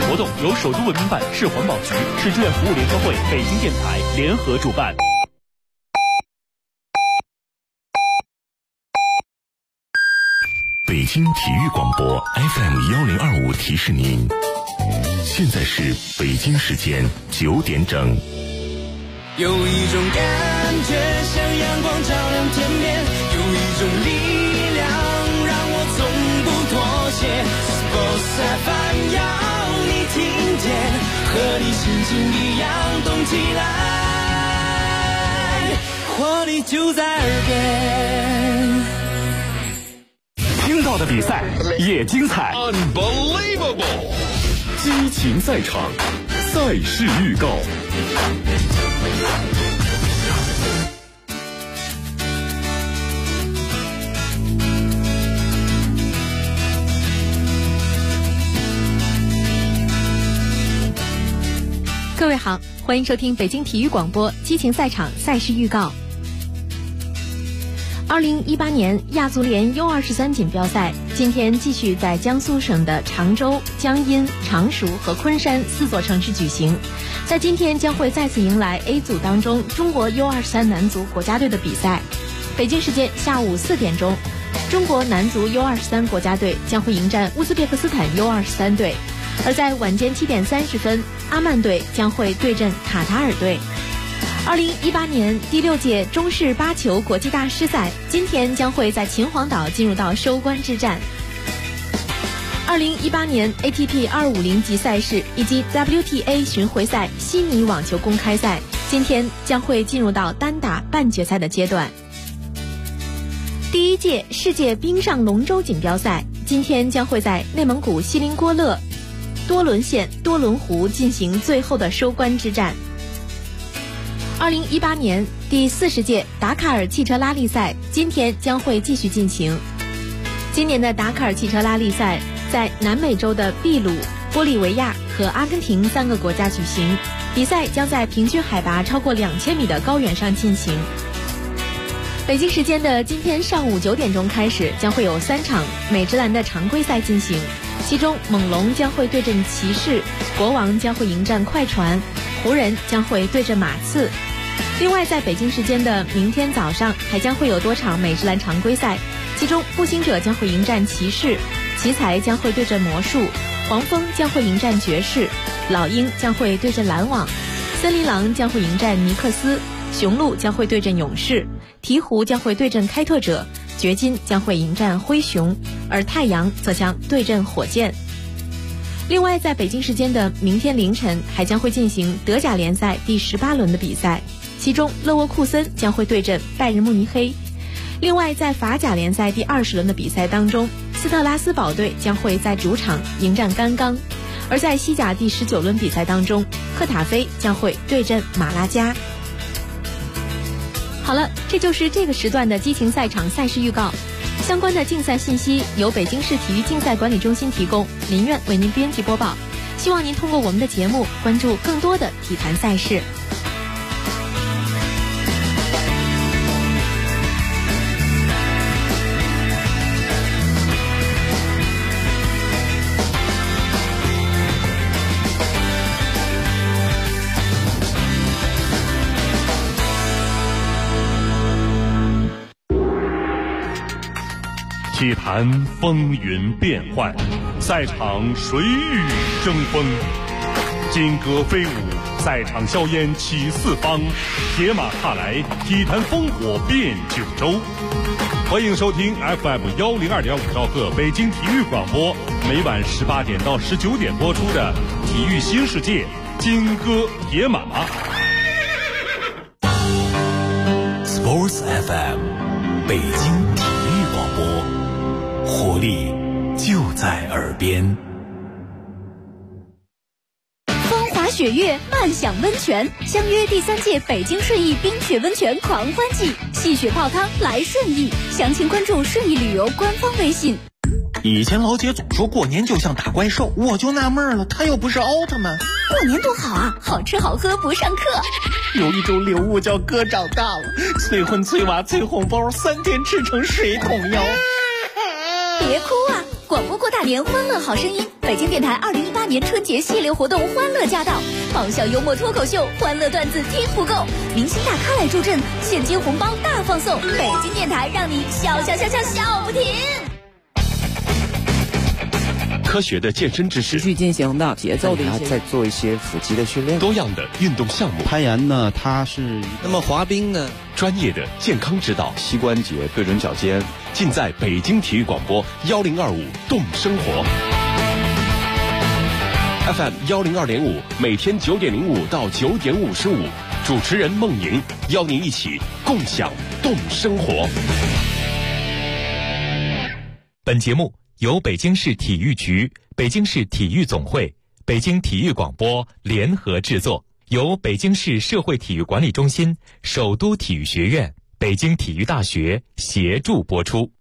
活动由首都文明办、市环保局、市志愿服务联合会、北京电台联合主办。 北京体育广播 FM1025提示您，现在是北京时间9点整。 有一种感觉像阳光照亮天边，有一种力量让我从不妥协。Sports FM 要你听见，和你心情一样动起来，活力就在耳边。 听到的比赛也精彩 Unbelievable， 激情赛场，赛事预告。 各位好，欢迎收听北京体育广播激情赛场赛事预告。2018年亚足联 U23 锦标赛今天继续在江苏省的常州、江阴、常熟和昆山4座城市举行。在今天将会再次迎来 A 组当中中国 U23 男足国家队的比赛。北京时间下午4点钟，中国男足 U23 国家队将会迎战乌兹别克斯坦 U23 队。而在晚间7点30分，阿曼队将会对阵卡塔尔队。2018年第6届中式8球国际大师赛今天将会在秦皇岛进入到收官之战。2018年 ATP 250级赛事以及 WTA 巡回赛悉尼网球公开赛今天将会进入到单打半决赛的阶段。第1届世界冰上龙舟锦标赛今天将会在内蒙古锡林郭勒多伦县多伦湖进行最后的收官之战。2018年第40届达喀尔汽车拉力赛今天将会继续进行。今年的达喀尔汽车拉力赛在南美洲的秘鲁、玻利维亚和阿根廷3个国家举行，比赛将在平均海拔超过2000米的高原上进行。北京时间的今天上午9点钟开始，将会有3场美职篮的常规赛进行，其中猛龙将会对阵骑士，国王将会迎战快船，湖人将会对阵马刺。另外在北京时间的明天早上还将会有多场美职篮常规赛，其中步行者将会迎战骑士，奇才将会对阵魔术，黄蜂将会迎战爵士，老鹰将会对阵篮网，森林狼将会迎战尼克斯，雄鹿将会对阵勇士，鹈鹕将会对阵开拓者，掘金将会迎战灰熊，而太阳则将对阵火箭。另外在北京时间的明天凌晨还将会进行德甲联赛第18轮的比赛，其中勒沃库森将会对阵拜仁慕尼黑。另外在法甲联赛第20轮的比赛当中，斯特拉斯堡队将会在主场迎战甘冈。而在西甲第19轮比赛当中，赫塔菲将会对阵马拉加。好了，这就是这个时段的激情赛场赛事预告。相关的竞赛信息由北京市体育竞赛管理中心提供，林苑为您编辑播报。希望您通过我们的节目关注更多的体坛赛事。 体坛风云变幻，赛场谁与争锋？金戈飞舞，赛场硝烟起四方，铁马踏来，体坛烽火遍九州。欢迎收听 FM102.5兆赫北京体育广播，每晚18点到19点播出的《体育新世界》金戈铁马。 Sports FM， 北京体育广播。活力就在耳边。 风华雪月，漫享温泉，相约第3届北京顺义冰雪温泉狂欢季，戏雪泡汤来顺义，详情关注顺义旅游官方微信。 以前老姐总说过年就像打怪兽，我就纳闷了，她又不是奥特曼。 过年多好啊，好吃好喝不上课。 有一种礼物叫哥长大了，催婚催娃催红包，3天吃成水桶腰。 别哭啊，管不过过大年，欢乐好声音。北京电台2018年春节系列活动欢乐驾到，爆笑幽默脱口秀，欢乐段子听不够，明星大咖来助阵，现金红包大放送。北京电台让你笑不停。 科学的健身知识， 持续进行的节奏的一些，再做一些腹肌的训练， 多样的运动项目。 攀岩呢，它是那么滑冰呢， 专业的健康指导， 膝关节对准脚尖， 尽在北京体育广播1025动生活 FM 102.5，每天9点05到9点55，主持人孟莹邀您一起共享动生活。本节目由北京市体育局、北京市体育总会、北京体育广播联合制作，由北京市社会体育管理中心、首都体育学院、北京体育大学协助播出。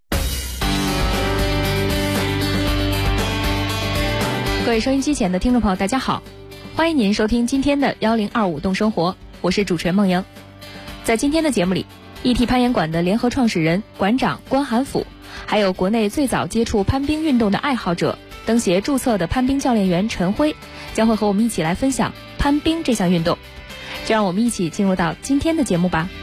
各位收音机前的听众朋友，大家好，欢迎您收听今天的1025动生活，我是主持人孟莹。在今天的节目里，ET 攀岩馆的联合创始人、馆长关寒甫，还有国内最早接触攀冰运动的爱好者、登协注册的攀冰教练员陈辉，将会和我们一起来分享攀冰这项运动。就让我们一起进入到今天的节目吧。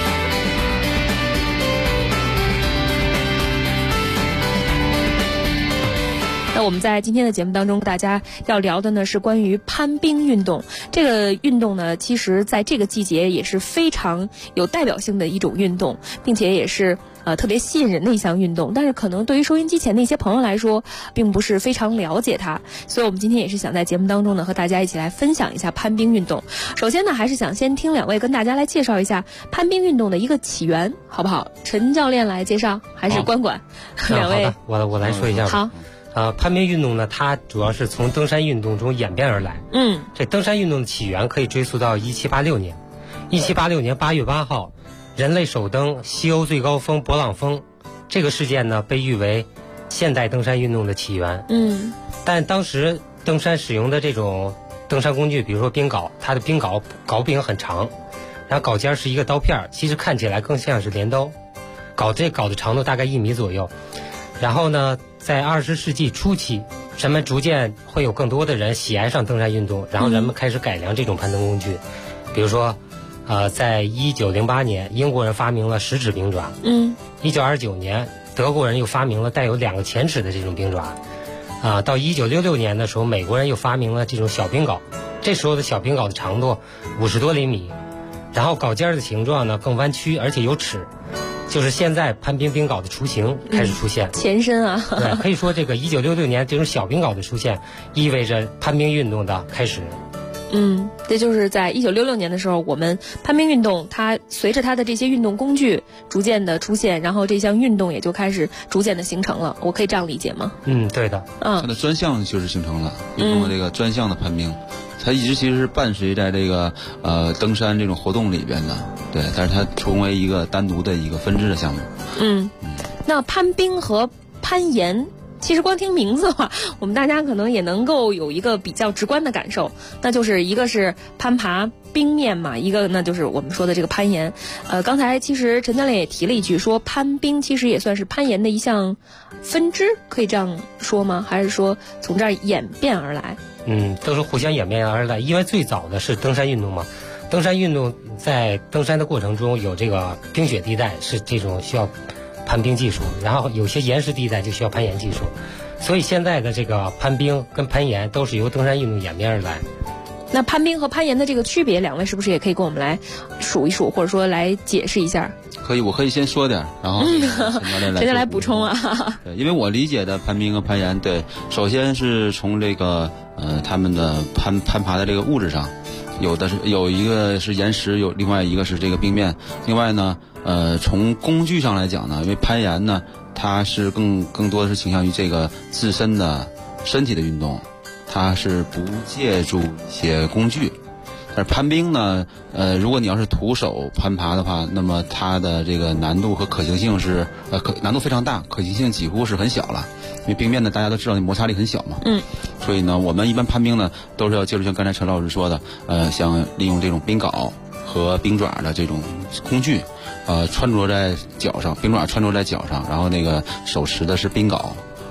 那我们在今天的节目当中，大家要聊的呢是关于攀冰运动。这个运动呢，其实在这个季节也是非常有代表性的一种运动，并且也是特别吸引人的一项运动。但是可能对于收音机前的一些朋友来说，并不是非常了解它，所以我们今天也是想在节目当中呢，和大家一起来分享一下攀冰运动。首先呢，还是想先听两位跟大家来介绍一下攀冰运动的一个起源，好不好？陈教练来介绍，还是关管？两位， 好的，我来说一下吧。 好。 攀冰运动呢，它主要是从登山运动中演变而来。这登山运动的起源可以追溯到1786年。1786年8月8号，人类首登西欧最高峰勃朗峰，这个事件呢被誉为现代登山运动的起源。但当时登山使用的这种登山工具，比如说冰镐，它的冰镐柄很长，然后镐尖是一个刀片，其实看起来更像是镰刀。镐的长度大概1米左右。然后呢，在20世纪初期，人们逐渐会有更多的人喜爱上登山运动，然后人们开始改良这种攀登工具。比如说，在1908年，英国人发明了10指冰爪。1929年，德国人又发明了带有2个前齿的这种冰爪。到1966年的时候，美国人又发明了这种小冰镐。这时候的小冰镐的长度50多厘米，然后镐尖的形状呢更弯曲，而且有齿。就是现在攀冰冰镐的雏形开始出现， 前身啊。 对，可以说这个1966年这种小冰镐的出现，意味着攀冰运动的开始。 这就是在1966年的时候，我们攀冰运动它随着它的这些运动工具逐渐的出现，然后这项运动也就开始逐渐的形成了。我可以这样理解吗？ 对的。 它的专项就是形成了运动的这个专项的攀冰。它一直其实是伴随在这个登山这种活动里边的，对，但是它成为一个单独的一个分支的项目。 那攀冰和攀岩，其实光听名字的话，我们大家可能也能够有一个比较直观的感受，那就是一个是攀爬冰面嘛，一个那就是我们说的这个攀岩。刚才其实陈教练也提了一句，说攀冰其实也算是攀岩的一项分支，可以这样说吗？还是说从这儿演变而来？ 都是互相演变而来，因为最早的是登山运动嘛。登山运动在登山的过程中有这个冰雪地带，是这种需要攀冰技术，然后有些岩石地带就需要攀岩技术，所以现在的这个攀冰跟攀岩都是由登山运动演变而来。 那攀冰和攀岩的这个区别，两位是不是也可以跟我们来数一数，或者说来解释一下？ 可以，我可以先说点，然后陈教练来补充啊。 对，因为我理解的攀冰和攀岩，对，首先是从这个他们的攀爬的这个物质上，有一个是岩石，另外一个是这个冰面。另外呢，从工具上来讲呢，因为攀岩呢，它是更多的是倾向于这个自身的身体的运动，它是不借助一些工具。但是攀冰呢，如果你要是徒手攀爬的话，那么它的这个难度和可行性是难度非常大，可行性几乎是很小了。因为冰面呢，大家都知道那摩擦力很小嘛。所以呢，我们一般攀冰呢，都是要借助像刚才陈老师说的，像利用这种冰镐和冰爪的这种工具，穿着在脚上，冰爪穿着在脚上，然后那个手持的是冰镐，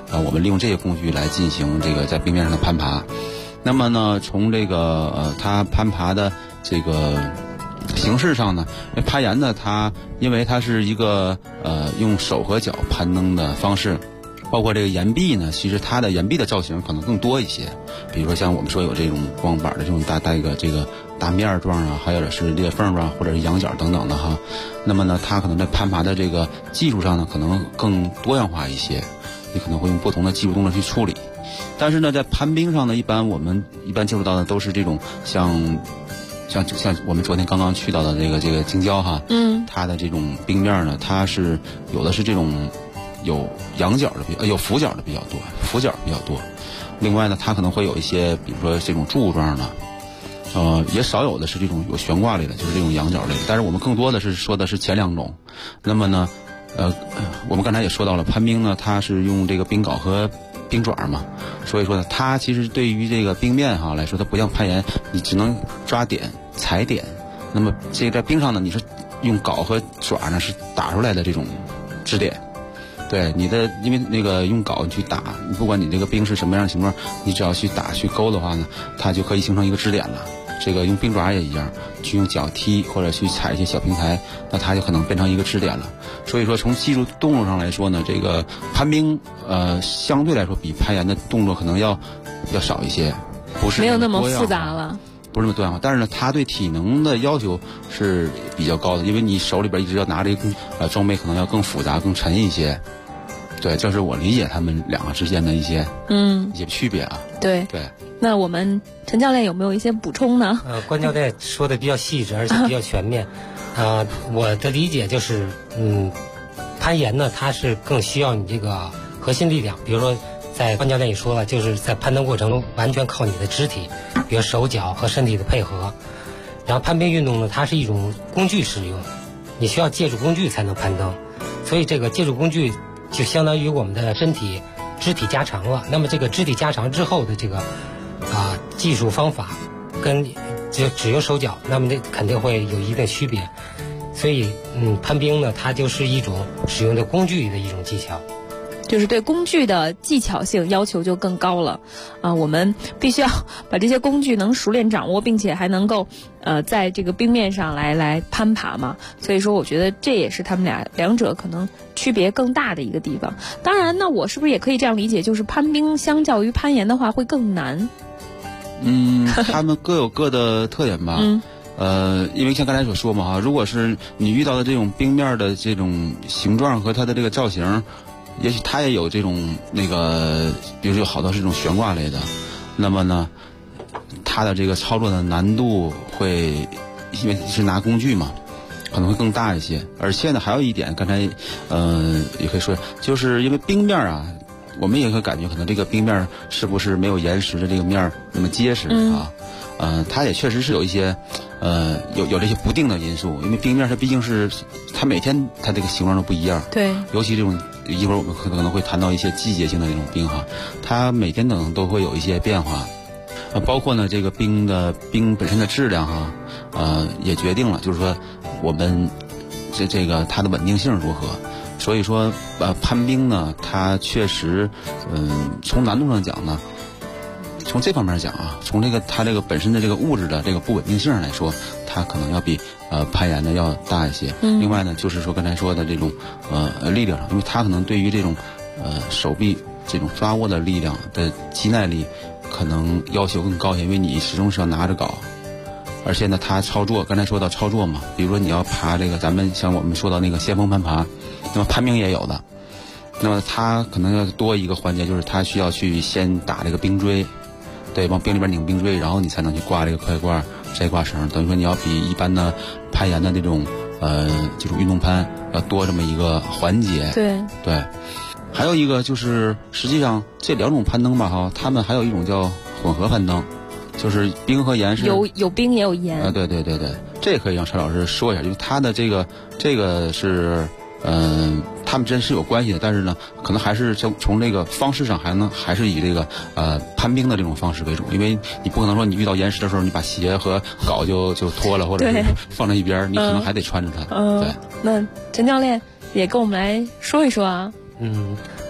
我们利用这些工具来进行这个在冰面上的攀爬。那么呢，从这个它攀爬的这个形式上呢，攀岩呢，因为它是一个用手和脚攀登的方式，包括这个岩壁呢，其实它的岩壁的造型可能更多一些，比如说像我们说有这种光板的这种带个这个大面状啊，还有的是裂缝状或者是仰角等等的哈。那么呢，它可能在攀爬的这个技术上呢，可能更多样化一些，你可能会用不同的技术动作去处理。但是呢，在攀冰上呢，我们一般接触到的都是这种像我们昨天刚刚去到的这个京郊哈，它的这种冰面呢，它是有的是这种有仰角的有俯角的比较多，另外呢，它可能会有一些比如说这种柱状的，也少有的是这种有悬挂类的，就是这种仰角类的。但是我们更多的是说的是前两种。那么呢，我们刚才也说到了，攀冰呢，它是用这个冰镐和冰爪嘛，所以说呢，它其实对于这个冰面哈来说，它不像攀岩，你只能抓点踩点。那么这个在冰上呢，你是用镐和爪呢是打出来的这种支点。对你的，因为那个用镐去打，你不管你这个冰是什么样的形状，你只要去打去勾的话呢，它就可以形成一个支点了。这个用冰爪也一样，去用脚踢或者去踩一些小平台，那它就可能变成一个支点了。所以说从技术动作上来说呢，这个攀冰相对来说比攀岩的动作可能要少一些，不是没有那么复杂了， 不是那么多样化。但是呢，它对体能的要求是比较高的，因为你手里边一直要拿着装备，可能要更复杂更沉一些。对，这是我理解他们两个之间的一些区别啊。 对。那我们陈教练有没有一些补充呢？ 关教练说的比较细致，而且比较全面。我的理解就是，攀岩呢，它是更需要你这个核心力量。比如说，关教练也说了，就是在攀登过程中完全靠你的肢体，比如手脚和身体的配合。然后攀冰运动呢，它是一种工具使用，你需要借助工具才能攀登，所以这个借助工具就相当于我们的肢体加长了。那么这个肢体加长之后的这个技术方法跟就只有手脚，那么这肯定会有一定区别。所以攀冰呢，它就是一种使用的工具的一种技巧， 就是对工具的技巧性要求就更高了我们必须要把这些工具能熟练掌握，并且还能够在这个冰面上来攀爬嘛。所以说我觉得这也是他们两者可能区别更大的一个地方。当然那我是不是也可以这样理解，就是攀冰相较于攀岩的话会更难？ 他们各有各的特点吧。因为像刚才所说嘛哈，如果是你遇到的这种冰面的这种形状和它的这个造型，也许它也有这种比如说有好多是这种悬挂类的，那么呢，它的这个操作的难度会因为是拿工具嘛，可能会更大一些。而且呢，还有一点，刚才也可以说，就是因为冰面啊，我们也会感觉可能这个冰面是不是没有岩石的这个面那么结实啊？它也确实是有一些有这些不定的因素，因为冰面它毕竟是它每天它这个形状都不一样。 对， 尤其这种一会儿我们可能会谈到一些季节性的这种冰哈，它每天可能都会有一些变化。包括呢这个冰本身的质量哈，也决定了就是说我们这个它的稳定性如何。所以说攀冰呢，它确实从难度上讲呢，从这方面讲啊，从它这个本身的这个物质的这个不稳定性上来说，它可能要比攀岩的要大一些。另外呢，就是说刚才说的这种力量上，因为它可能对于这种手臂这种抓握的力量的肌耐力可能要求更高一些，因为你始终是要拿着镐，而且呢，它操作刚才说到操作嘛，比如说你要爬这个咱们像我们说到那个先锋攀爬，那么攀冰也有的，那么它可能要多一个环节，就是它需要去先打这个冰锥。对，往冰里边拧冰锥，然后你才能去挂这个快挂、摘挂绳。等于说你要比一般的攀岩的这种运动攀要多这么一个环节。对，还有一个就是实际上这两种攀登吧哈，他们还有一种叫混合攀登，就是冰和岩是有冰也有岩。 对，这也可以让陈老师说一下，就是他的这个是他们真是有关系的，但是呢，可能还是从这个方式上还是以这个攀冰的这种方式为主，因为你不可能说你遇到岩石的时候，你把鞋和镐就脱了，或者是放在一边，你可能还得穿着它。对， 那陈教练也跟我们来说一说啊。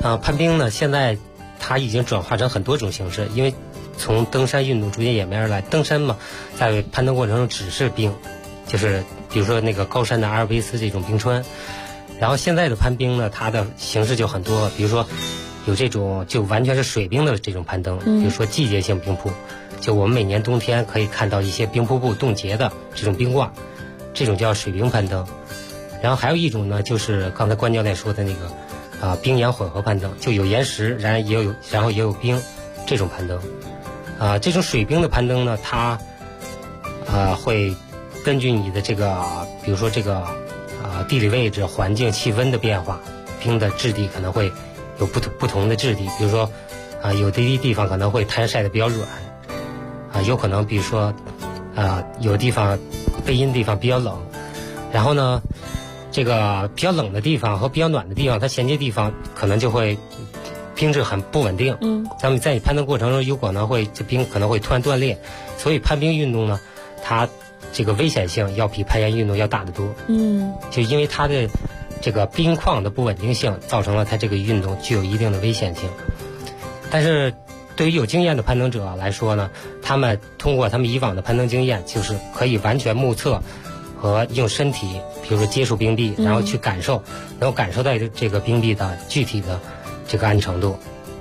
攀冰呢，现在它已经转化成很多种形式，因为从登山运动逐渐演变而来。登山嘛，在攀登过程中只是冰，就是比如说那个高山的阿尔卑斯这种冰川。然后现在的攀冰呢，它的形式就很多，比如说有这种就完全是水冰的这种攀登，比如说季节性冰瀑，就我们每年冬天可以看到一些冰瀑布冻结的这种冰挂，这种叫水冰攀登。然后还有一种呢，就是刚才关教练说的那个冰岩混合攀登，就有岩石，然后也有冰，这种攀登。这种水冰的攀登呢，它会根据你的这个，比如说这个地理位置、环境、气温的变化，冰的质地可能会有不同的质地。比如说有的地方可能会摊晒的比较软，有可能比如说有的地方背阴的地方比较冷，然后呢，这个比较冷的地方和比较暖的地方，它衔接地方可能就会冰质很不稳定。那么在你攀登过程中，有可能这冰可能会突然断裂，所以攀冰运动呢，它这个危险性要比攀岩运动要大得多。就因为它的这个冰况的不稳定性，造成了它这个运动具有一定的危险性。但是对于有经验的攀登者来说呢，他们通过他们以往的攀登经验，就是可以完全目测和用身体，比如说接触冰壁，然后去能够感受到这个冰壁的具体的这个安程度。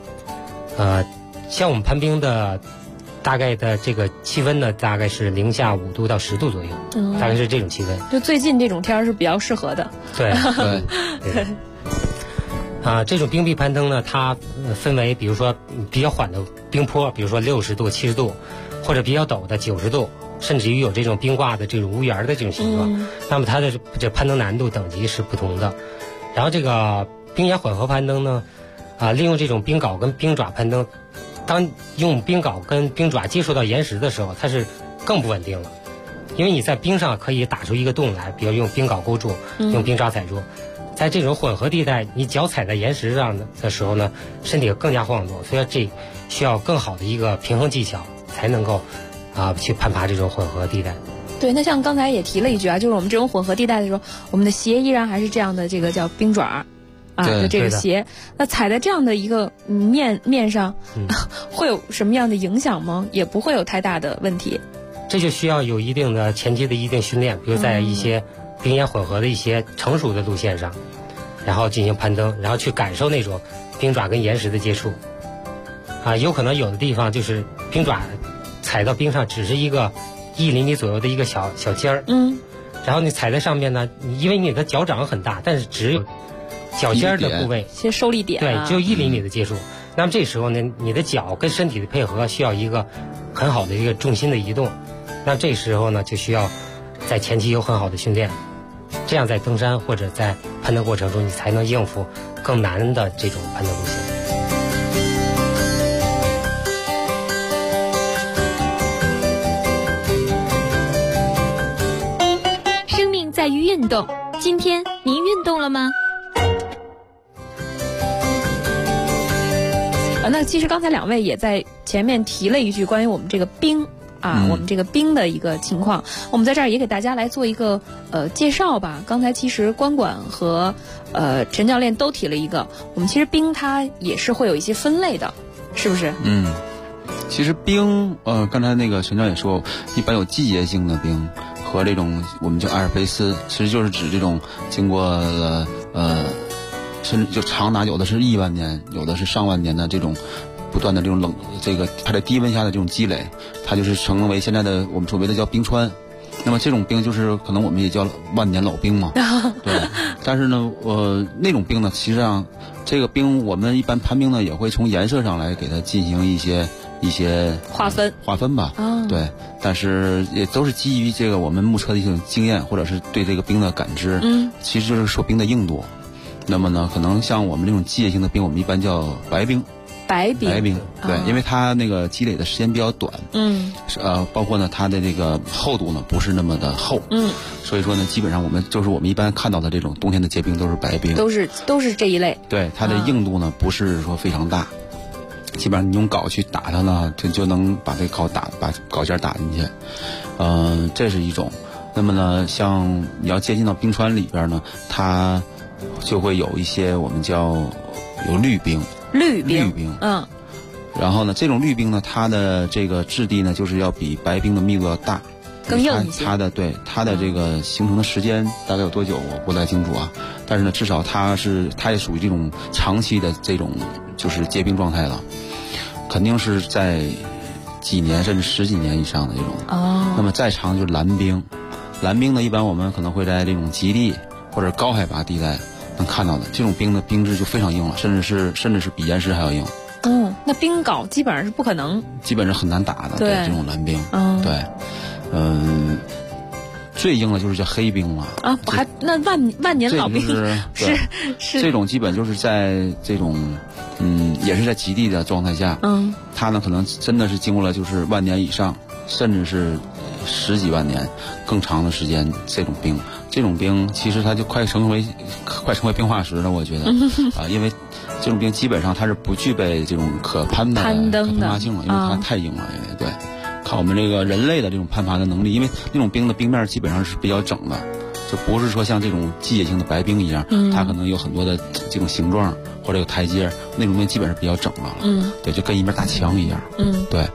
像我们攀冰的大概的这个气温呢，大概是零下5度到10度左右，大概是这种气温。 就最近这种天是比较适合的。 对。这种冰壁攀登呢，它分为比如说比较缓的冰坡，比如说60度、70度，或者比较陡的90度，甚至于有这种冰挂的这种屋檐的这种形状。那么它的这攀登难度等级是不同的。然后这个冰岩混合攀登呢，利用这种冰镐跟冰爪攀登，当用冰镐跟冰爪接触到岩石的时候，它是更不稳定了，因为你在冰上可以打出一个洞来，比如用冰镐勾住，用冰爪踩住。在这种混合地带，你脚踩在岩石上的时候呢，身体更加晃动，所以这需要更好的一个平衡技巧，才能够去攀爬这种混合地带。 对，那像刚才也提了一句就是我们这种混合地带的时候，我们的鞋依然还是这样的，这个叫冰爪就这个鞋。那踩在这样的一个面上，会有什么样的影响吗？也不会有太大的问题。 这就需要有一定的前期的一定训练，比如在一些冰岩混合的一些成熟的路线上，然后进行攀登，然后去感受那种冰爪跟岩石的接触。有可能有的地方就是冰爪踩到冰上只是一个1厘米左右的一个小尖儿，然后你踩在上面呢，因为你的脚掌很大，但是只有脚尖的部位， 些受力点， 对，只有1厘米的接触。那么这时候呢，你的脚跟身体的配合需要一个很好的一个重心的移动。那这时候呢，就需要在前期有很好的训练，这样在登山或者在攀登过程中，你才能应付更难的这种攀登路线。 生命在于运动，今天您运动了吗？ 那其实刚才两位也在前面提了一句关于我们这个冰我们这个冰的一个情况，我们在这儿也给大家来做一个介绍吧。刚才其实关管和陈教练都提了一个，我们其实冰它也是会有一些分类的，是不是？ 其实冰刚才那个陈教也说，一般有季节性的冰和这种我们叫阿尔卑斯，其实就是指这种经过了甚至就长达有的是1万年，有的是上万年的这种不断的这种它在低温下的这种积累，它就是成为现在的我们所谓的叫冰川。那么这种冰就是可能我们也叫万年老冰嘛，对。但是呢，那种冰呢，其实上这个冰我们一般攀冰呢也会从颜色上来给它进行一些划分吧，对。但是也都是基于这个我们目测的一种经验，或者是对这个冰的感知，其实就是说冰的硬度。那么呢，可能像我们这种季节性的冰，我们一般叫白冰，对，因为它那个积累的时间比较短，包括呢它的这个厚度呢不是那么的厚，所以说呢，基本上我们一般看到的这种冬天的结冰都是白冰， 都是这一类， 对，它的硬度呢不是说非常大，基本上你用镐去打它呢，就能把这个把镐尖打进去，这是一种。那么呢，像你要接近到冰川里边呢，它就会有一些我们叫有绿冰。 绿冰， 然后呢，这种绿冰呢，它的这个质地呢，就是要比白冰的密度要大， 更硬一些。 它的这个形成的时间大概有多久，我不太清楚啊。但是呢，至少它也属于这种长期的这种就是结冰状态了，肯定是在几年甚至十几年以上的这种。那么再长就是蓝冰，蓝冰呢，一般我们可能会在这种极地或者高海拔地带能看到的，这种冰的冰质就非常硬了，甚至是比岩石还要硬。 那冰镐基本上是不可能， 基本上很难打的。 对这种蓝冰，对，最硬的就是叫黑冰了啊！那万年老冰是这种基本就是在这种也是在极地的状态下，它呢可能真的是经过了就是万年以上，甚至是十几万年更长的时间，这种冰其实它就快成为冰化石了，我觉得啊，因为这种冰基本上它是不具备这种可攀爬性了，因为它太硬了，因为对。靠我们这个人类的这种攀爬的能力，因为那种冰的冰面基本上是比较整的，就不是说像这种季节性的白冰一样，它可能有很多的这种形状或者有台阶，那种冰基本上比较整了，对，就跟一面大墙一样，对，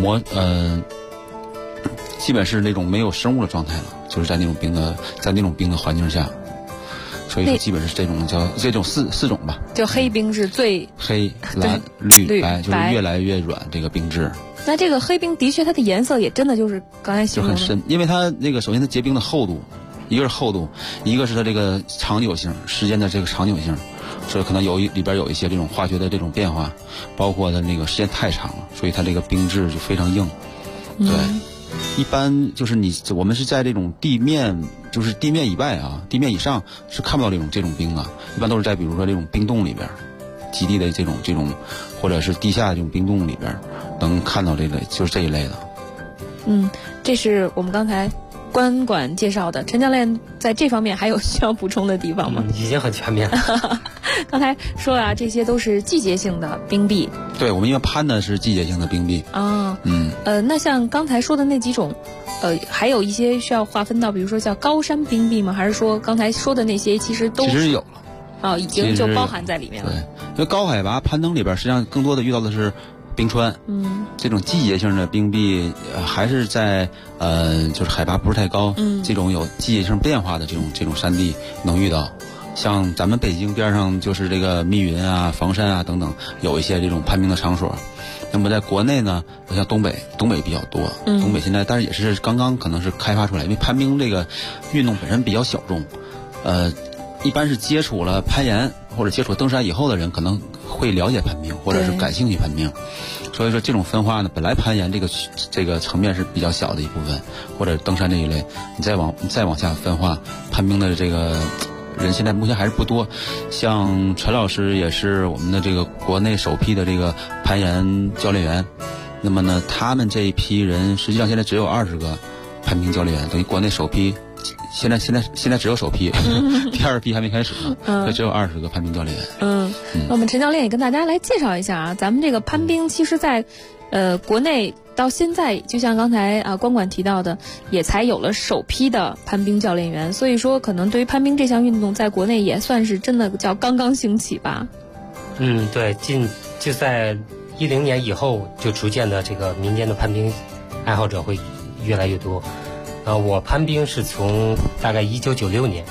基本是那种没有生物的状态了，就是在那种冰的环境下，所以说基本是这种四种吧。 就黑冰是最黑、蓝、绿、白，就是越来越软这个冰质。 那这个黑冰的确它的颜色也真的就是刚才形容的就很深，因为它那个首先它结冰的厚度，一个是厚度，一个是它这个长久性，时间的这个长久性，所以可能里边有一些这种化学的这种变化，包括它那个时间太长了，所以它这个冰质就非常硬。对，一般就是我们是在这种地面以外啊，地面以上是看不到这种冰啊，一般都是在比如说这种冰洞里边，极地的这种或者是地下这种冰洞里边能看到就是这一类的。 这是我们刚才关管介绍的。陈教练在这方面还有需要补充的地方吗？ 已经很全面了。 刚才说啊，这些都是季节性的冰壁。 对，我们因为攀的是季节性的冰壁。 那像刚才说的那几种，还有一些需要划分到，比如说叫高山冰壁吗？还是说刚才说的那些其实有了？ 已经就包含在里面了。 对，因为高海拔攀登里边，实际上更多的遇到的是冰川。这种季节性的冰壁还是在就是海拔不是太高，这种有季节性变化的这种山地能遇到。像咱们北京边上就是这个密云啊、房山啊等等，有一些这种攀冰的场所。那么在国内呢，像东北比较多，东北现在但是也是刚刚可能是开发出来，因为攀冰这个运动本身比较小众，一般是接触了攀岩或者接触登山以后的人可能会了解攀冰，或者是感兴趣攀冰。所以说这种分化呢，本来攀岩这个层面是比较小的一部分，或者登山这一类，你再往下分化，攀冰的这个人现在目前还是不多。像陈老师也是我们的这个国内首批的这个攀岩教练员，那么呢，他们这一批人实际上现在只有20个攀冰教练员，等于国内首批。现在只有首批，第二批还没开始呢，这只有20个攀冰教练员。 那我们陈教练也跟大家来介绍一下啊，咱们这个攀冰其实在国内到现在，就像刚才关管提到的，也才有了首批的攀冰教练员，所以说可能对于攀冰这项运动在国内也算是真的叫刚刚兴起吧。 对，就在10年以后，就逐渐的这个民间的攀冰爱好者会越来越多。我攀冰是从大概1996年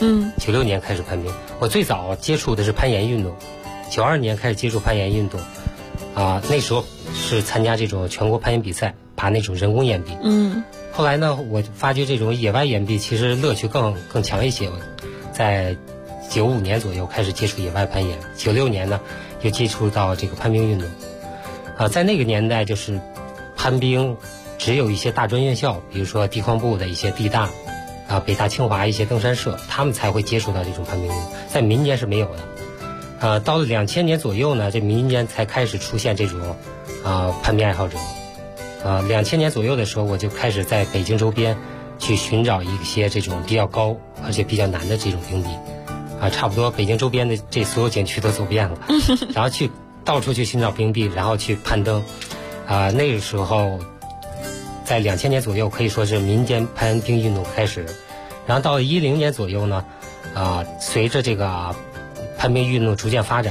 ，96年开始攀冰。我最早接触的是攀岩运动，92年开始接触攀岩运动，那时候是参加这种全国攀岩比赛，爬那种人工岩壁。后来呢，我发觉这种野外岩壁其实乐趣更强一些。在95年左右开始接触野外攀岩，96年呢又接触到这个攀冰运动。在那个年代，就是攀冰只有一些大专院校，比如说地矿部的一些地大，北大清华一些登山社，他们才会接触到这种攀冰运动，在民间是没有的。到了2000年左右呢，这民间才开始出现这种攀冰爱好者。2000年左右的时候，我就开始在北京周边去寻找一些这种比较高而且比较难的这种冰壁。差不多北京周边的这所有景区都走遍了，然后到处去寻找冰壁，然后去攀登。那个时候在2000年左右可以说是民间攀冰运动开始，然后到了10年左右呢，随着这个攀冰运动逐渐发展，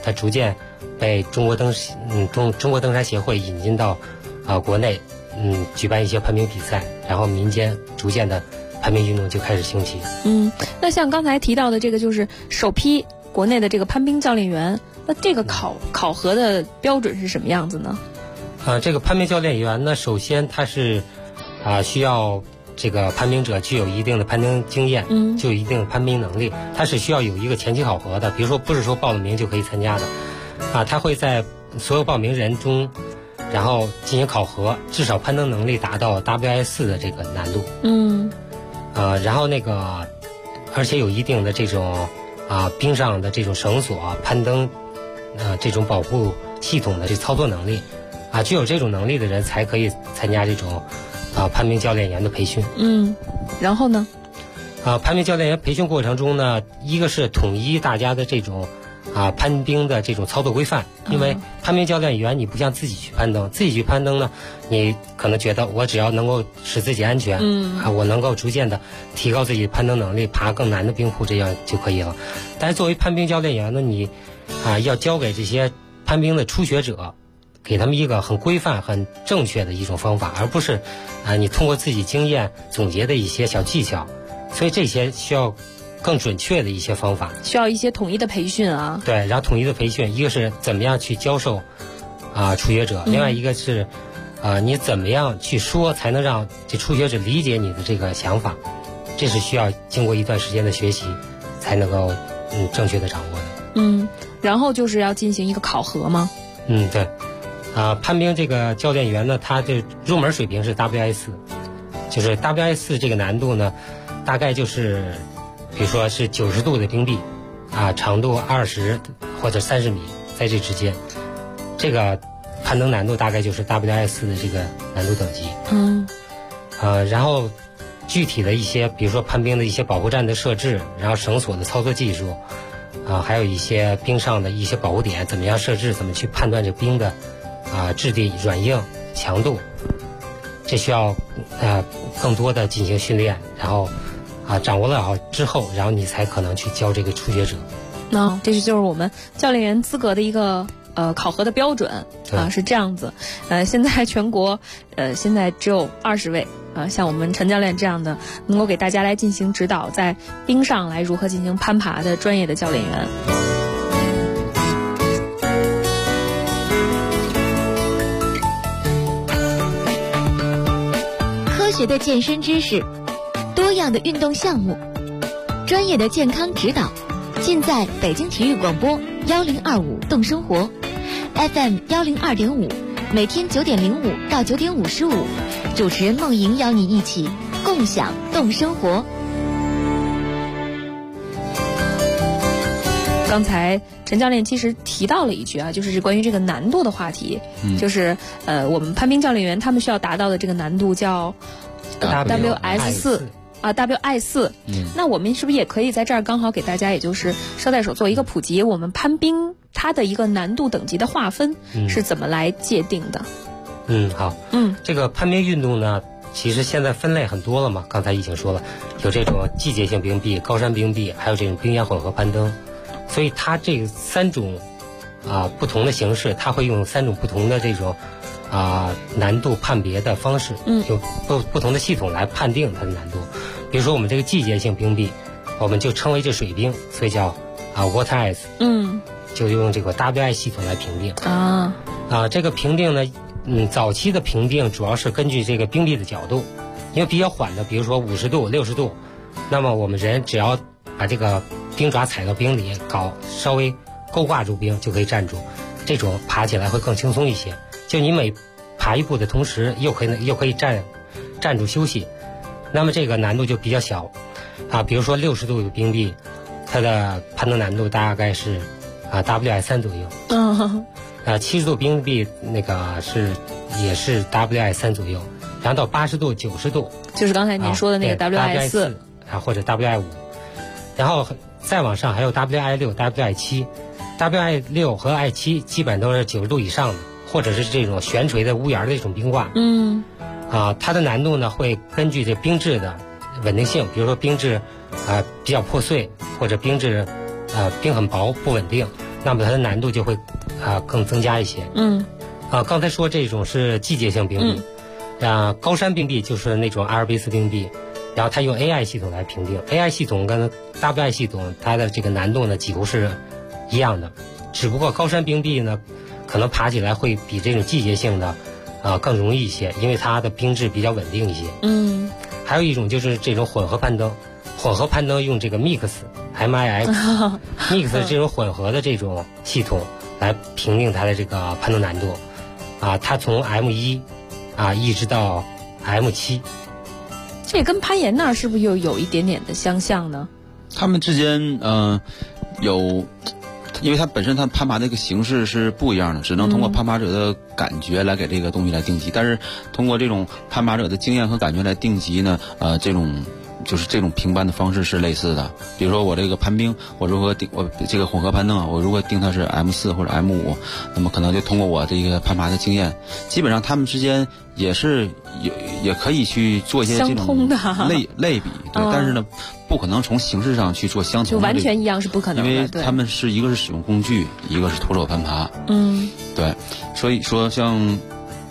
它逐渐被中国登山协会引进到国内，举办一些攀冰比赛，然后民间逐渐的攀冰运动就开始兴起。 那像刚才提到的这个就是首批国内的这个攀冰教练员，那这个考核的标准是什么样子呢？ 这个攀冰教练员呢，首先他是需要这个攀冰者具有一定的攀冰经验，具有一定的攀冰能力，他是需要有一个前期考核的，比如说不是说报了名就可以参加的，他会在所有报名人中，然后进行考核，至少攀登能力达到 WI4 的这个难度，然后而且有一定的这种冰上的这种绳索攀登这种保护系统的这操作能力，具有这种能力的人才可以参加这种攀冰教练员的培训。 然后呢？ 攀冰教练员培训过程中呢，一个是统一大家的这种攀冰的这种操作规范，因为攀冰教练员你不像自己去攀登，自己去攀登呢，你可能觉得我只要能够使自己安全，我能够逐渐的提高自己的攀登能力，爬更难的冰瀑，这样就可以了。但是作为攀冰教练员呢，你要教给这些攀冰的初学者，给他们一个很规范、很正确的一种方法，而不是你通过自己经验总结的一些小技巧，所以这些需要更准确的一些方法， 需要一些统一的培训啊。 对，然后统一的培训，一个是怎么样去教授初学者，另外一个是你怎么样去说才能让这初学者理解你的这个想法，这是需要经过一段时间的学习才能够正确的掌握的。 然后就是要进行一个考核吗？ 对。攀冰这个教练员呢，他的入门水平是 WI4， 就是 WI4 这个难度呢，大概就是比如说是90度的冰壁长度20或者30米，在这之间，这个攀登难度大概就是 WI4 的这个难度等级。然后具体的一些比如说攀冰的一些保护站的设置，然后绳索的操作技术还有一些冰上的一些保护点怎么样设置，怎么去判断这冰的质地软硬强度，这需要更多的进行训练，然后掌握了好之后，然后你才可能去教这个初学者。 这就是我们教练员资格的一个考核的标准是这样子。现在全国现在只有20位像我们陈教练这样的能够给大家来进行指导，在冰上来如何进行攀爬的专业的教练员。 科学的健身知识，多样的运动项目，专业的健康指导，尽在北京体育广播1025动生活 FM 102.5，每天9点05到9点55，主持人梦莹邀你一起共享动生活。 刚才陈教练其实提到了一句就是关于这个难度的话题，就是我们攀冰教练员他们需要达到的这个难度叫WS4 WI4。那我们是不是也可以在这儿刚好给大家也就是捎带手做一个普及，我们攀冰它的一个难度等级的划分是怎么来界定的？ 好。这个攀冰运动呢，其实现在分类很多了嘛，刚才已经说了，有这种季节性冰壁、高山冰壁，还有这种冰岩混合攀登。所以它这3种不同的形式，它会用3种不同的这种难度判别的方式，有不同的系统来判定它的难度。比如说我们这个季节性冰壁，我们就称为这水冰，所以叫water ice，就用这个 WI 系统来评定。这个评定呢，早期的评定主要是根据这个冰壁的角度，因为比较缓的，比如说50度、60度，那么我们人只要把这个冰爪踩到冰里，稍微勾挂住冰就可以站住，这种爬起来会更轻松一些。就你每爬一步的同时，又可以站住休息，那么这个难度就比较小。比如说60度的冰壁，它的攀登难度大概是WI3 左右。70度冰壁那个也是 WI3 左右，然后到80度、90度， 就是刚才您说的那个 WI4 或者 WI5，然后再往上还有 WI6、WI7。WI6 和 I7 基本都是90度以上的，或者是这种悬垂的屋檐的这种冰挂。它的难度呢会根据这冰质的稳定性，比如说冰质比较破碎，或者冰质冰很薄不稳定， 那么它的难度就会更增加一些。刚才说这种是季节性冰壁，高山冰壁就是那种阿尔卑斯冰壁，然后它用 AI 系统来评定 ，AI 系统跟 WI 系统它的这个难度呢几乎是一样的，只不过高山冰壁呢可能爬起来会比这种季节性的更容易一些，因为它的冰质比较稳定一些。还有一种就是这种混合攀登，混合攀登用这个 MIX 这种混合的这种系统来评定它的这个攀登难度，它从 M1 一直到 M7。 这跟攀岩那儿是不是又有一点点的相像呢？ 他们之间有，因为它本身它攀爬的一个形式是不一样的，只能通过攀爬者的感觉来给这个东西来定级，但是通过这种攀爬者的经验和感觉来定级呢，这种评判的方式是类似的。比如说我这个攀冰，我如何定我这个混合攀登我如果定它是 M4 或者 M5，那么可能就通过我这个攀爬的经验，基本上他们之间也是也可以去做一些这种类比，对，但是呢，不可能从形式上去做相同的， 就完全一样是不可能的， 因为他们是一个是使用工具，一个是徒手攀爬。对，所以说像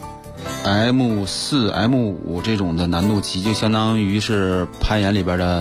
M4、M5这种的难度级，就相当于是攀岩里边的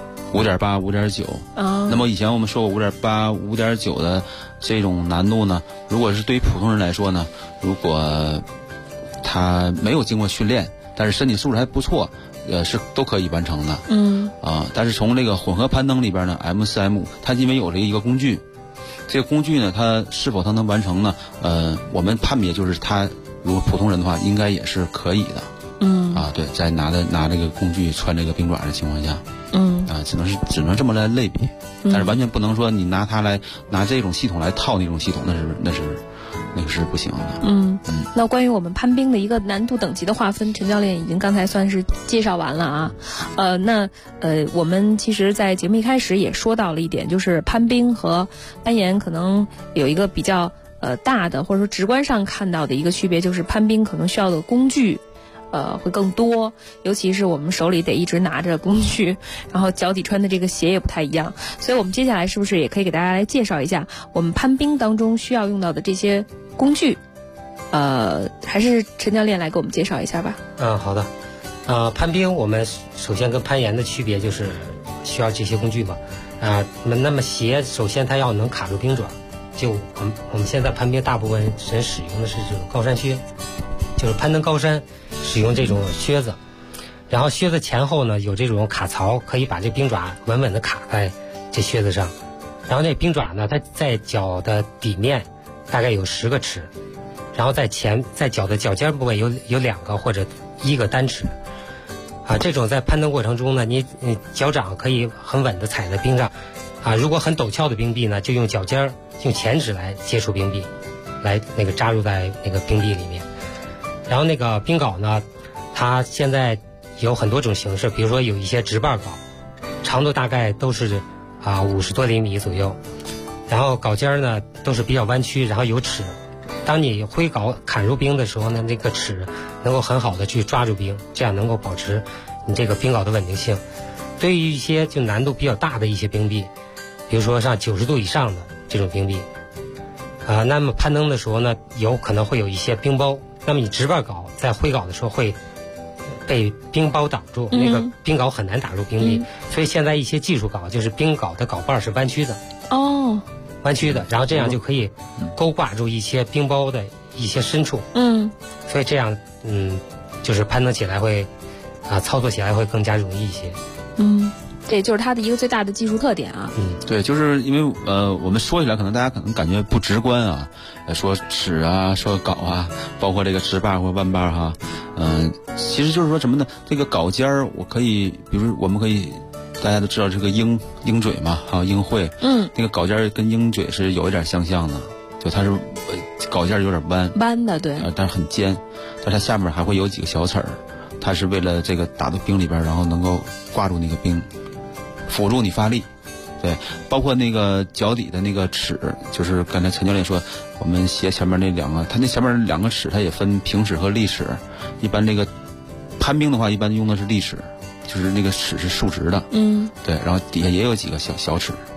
5.8、5.9。那么以前我们说过5.8、5.9的这种难度呢，如果是对于普通人来说呢，如果他没有经过训练，但是身体素质还不错，是都可以完成的。但是从这个混合攀登里边呢 ，M4、M5，它因为有了一个工具，这个工具呢，它是否它能完成呢？我们判别就是它。如果普通人的话，应该也是可以的。对，在拿这个工具穿这个冰爪的情况下，只能这么来类比，但是完全不能说你拿这种系统来套那种系统，那是不行的。 那关于我们攀冰的一个难度等级的划分，陈教练已经刚才算是介绍完了啊。我们其实在节目一开始也说到了一点，就是攀冰和攀岩可能有一个比较大的或者说直观上看到的一个区别，就是攀冰可能需要的工具会更多，尤其是我们手里得一直拿着工具，然后脚底穿的这个鞋也不太一样，所以我们接下来是不是也可以给大家来介绍一下我们攀冰当中需要用到的这些工具？还是陈教练来给我们介绍一下吧。 好的。攀冰我们首先跟攀岩的区别就是需要这些工具嘛。那么鞋首先它要能卡住冰爪。就我们现在攀冰大部分人使用的是这种高山靴，就是攀登高山使用这种靴子，然后靴子前后呢有这种卡槽，可以把这冰爪稳稳的卡在这靴子上，然后这冰爪呢它在脚的底面大概有10个齿，然后在脚的脚尖部位有2个或者1个单齿。这种在攀登过程中呢，你脚掌可以很稳的踩在冰上。如果很陡峭的冰壁呢，就用脚尖用前指来接触冰壁，来扎入在那个冰壁里面。然后那个冰镐呢，它现在有很多种形式，比如说有一些直把镐，长度大概都是50多厘米左右，然后镐尖呢都是比较弯曲，然后有齿。当你挥镐砍入冰的时候呢，那个齿能够很好的去抓住冰，这样能够保持你这个冰镐的稳定性。对于一些就难度比较大的一些冰壁，比如说上90度以上的这种冰壁，那么攀登的时候呢，有可能会有一些冰包，那么你直把镐在挥镐的时候会被冰包挡住，那个冰镐很难打入冰壁，所以现在一些技术镐就是冰镐的镐把是弯曲的。弯曲的，然后这样就可以勾挂住一些冰包的一些深处。所以这样就是攀登起来会操作起来会更加容易一些。 这就是它的一个最大的技术特点啊。 对，就是因为我们说起来可能大家可能感觉不直观啊，说齿啊，说镐啊，包括这个直把或弯把哈，其实就是说什么呢？这个镐尖儿，比如我们可以。大家都知道这个鹰嘴嘛，鹰喙，那个镐尖跟鹰嘴是有一点相像的，就它是镐尖有点弯的，对， 但是很尖，但它下面还会有几个小齿儿，它是为了这个打到冰里边，然后能够挂住那个冰，辅助你发力。对，包括那个脚底的那个齿，就是刚才陈教练说，我们鞋前面那2个，它那前面2个齿，它也分平齿和立齿。一般这个攀冰的话，一般用的是立齿。就是那个齿是竖直的，对，然后底下也有几个小齿，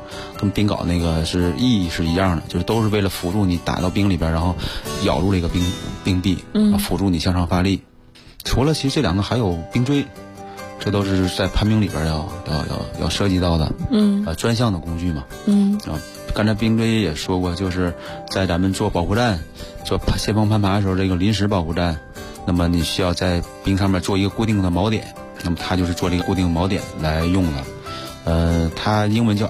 跟冰镐那个意义是一样的，就是都是为了辅助你打到冰里边，然后咬住这个冰壁，辅助你向上发力。除了其实这两个还有冰锥，这都是在攀冰里边要涉及到的，专项的工具嘛。刚才冰锥也说过，就是在咱们做保护站、做先锋攀爬的时候，这个临时保护站，那么你需要在冰上面做一个固定的锚点，那么它就是做这个固定锚点来用的。它英文叫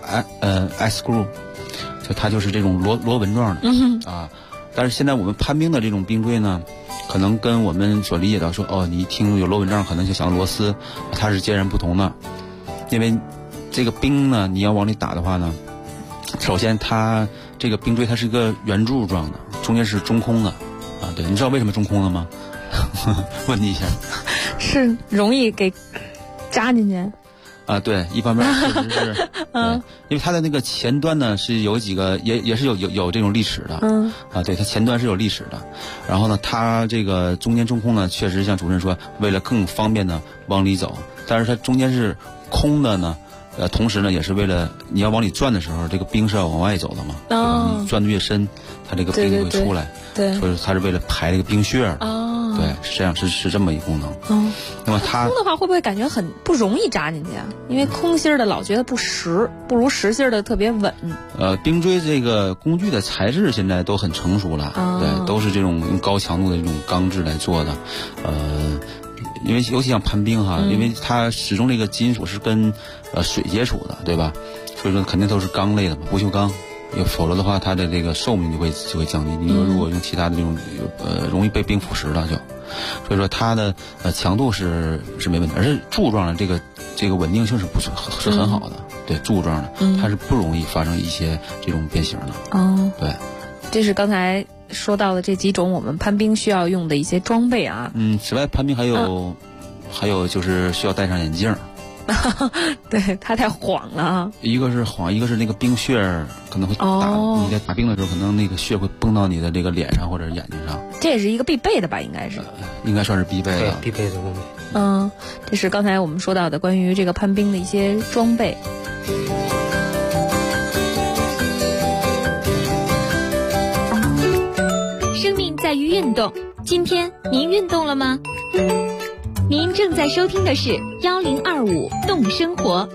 screw， 就它就是这种螺纹状的啊。但是现在我们攀冰的这种冰锥呢，可能跟我们所理解到说，你一听有螺纹状，可能就想到螺丝，它是截然不同的。因为这个冰呢，你要往里打的话呢，首先它这个冰锥它是一个圆柱状的，中间是中空的啊。对，你知道为什么中空的吗？问你一下。 是容易给扎进去。 啊，对，一方面确实是，因为它的那个前端呢是有几个，也是有这种历史的，对，它前端是有历史的。然后呢，它这个中间中空呢，确实像主任说，为了更方便的往里走，但是它中间是空的呢，同时呢也是为了你要往里转的时候，这个冰是要往外走的嘛，对吧？你转的越深，它这个冰会出来， 对， 所以它是为了排这个冰屑的。对，是这样，是这么一功能。那么它空的话会不会感觉很不容易扎进去啊？因为空心的老觉得不实，不如实心的特别稳。 冰锥这个工具的材质现在都很成熟了，对，都是这种用高强度的这种钢制来做的。因为尤其像攀冰哈，因为它始终这个金属是跟水接触的，对吧？所以说肯定都是钢类的嘛，不锈钢。否则的话，它的这个寿命就会降低。你如果用其他的这种容易被冰腐蚀了就，所以说它的强度是没问题，而是柱状的这个稳定性是不错，是很好的。对，柱状的，它是不容易发生一些这种变形的。对， 这是刚才说到的这几种我们攀冰需要用的一些装备啊。 此外攀冰还有就是需要戴上眼镜。 对，它太晃了啊！ 一个是晃，一个是那个冰屑可能会你在打冰的时候，可能那个屑会崩到你的这个脸上或者眼睛上。 这也是一个必备的吧？应该是， 应该算是必备的， 对，必备的工具。 这是刚才我们说到的关于这个攀冰的一些装备。 生命在于运动，今天您运动了吗？您正在收听的是1025动生活。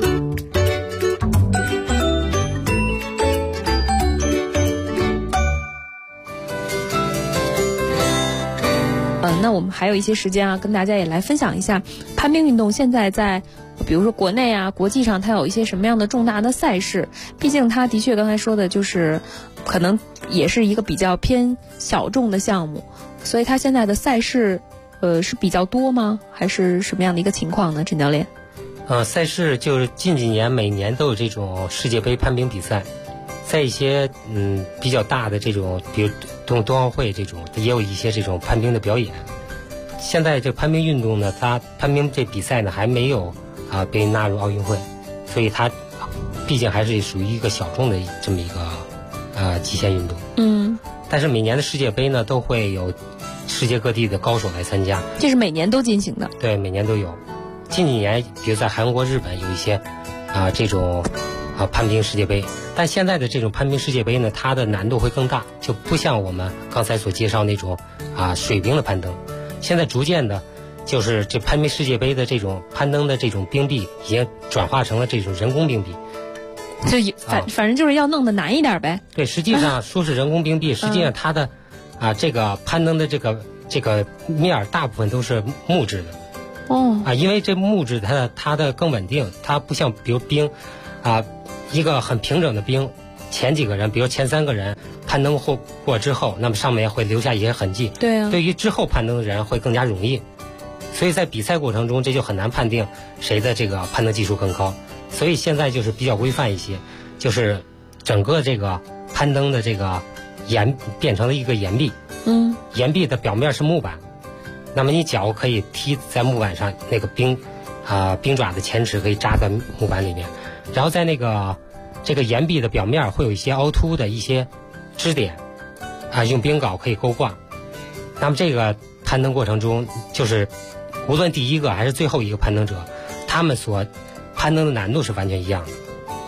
那我们还有一些时间啊，跟大家也来分享一下攀冰运动现在在比如说国内啊、国际上它有一些什么样的重大的赛事。毕竟它的确刚才说的就是可能也是一个比较偏小众的项目，所以它现在的赛事是比较多吗？还是什么样的一个情况呢？陈教练？ 赛事就是近几年每年都有这种世界杯攀冰比赛，在一些比较大的这种，比如冬奥会这种，也有一些这种攀冰的表演。现在这攀冰运动呢，它攀冰这比赛呢还没有被纳入奥运会，所以它毕竟还是属于一个小众的这么一个极限运动。但是每年的世界杯呢都会有世界各地的高手来参加， 这是每年都进行的。 对，每年都有。近几年，比如在韩国、日本有一些这种攀冰世界杯，但现在的这种攀冰世界杯呢，它的难度会更大，就不像我们刚才所介绍那种水冰的攀登。现在逐渐的，就是这攀冰世界杯的这种攀登的这种冰壁，已经转化成了这种人工冰壁。 就反正就是要弄得难一点呗。 对，实际上说是人工冰壁，实际上它的这个攀登的这个面大部分都是木质的。因为这木质它的更稳定，它不像比如冰一个很平整的冰，前几个人，比如前3个人攀登过之后，那么上面会留下一些痕迹。 对啊， 对于之后攀登的人会更加容易，所以在比赛过程中这就很难判定谁的这个攀登技术更高。所以现在就是比较规范一些，就是整个这个攀登的这个变成了一个岩壁。岩壁的表面是木板，那么你脚可以踢在木板上，那个冰爪的前齿可以扎在木板里面，然后在这个岩壁的表面会有一些凹凸的一些支点，用冰镐可以勾挂。那么这个攀登过程中，就是无论第一个还是最后一个攀登者，他们所攀登的难度是完全一样的。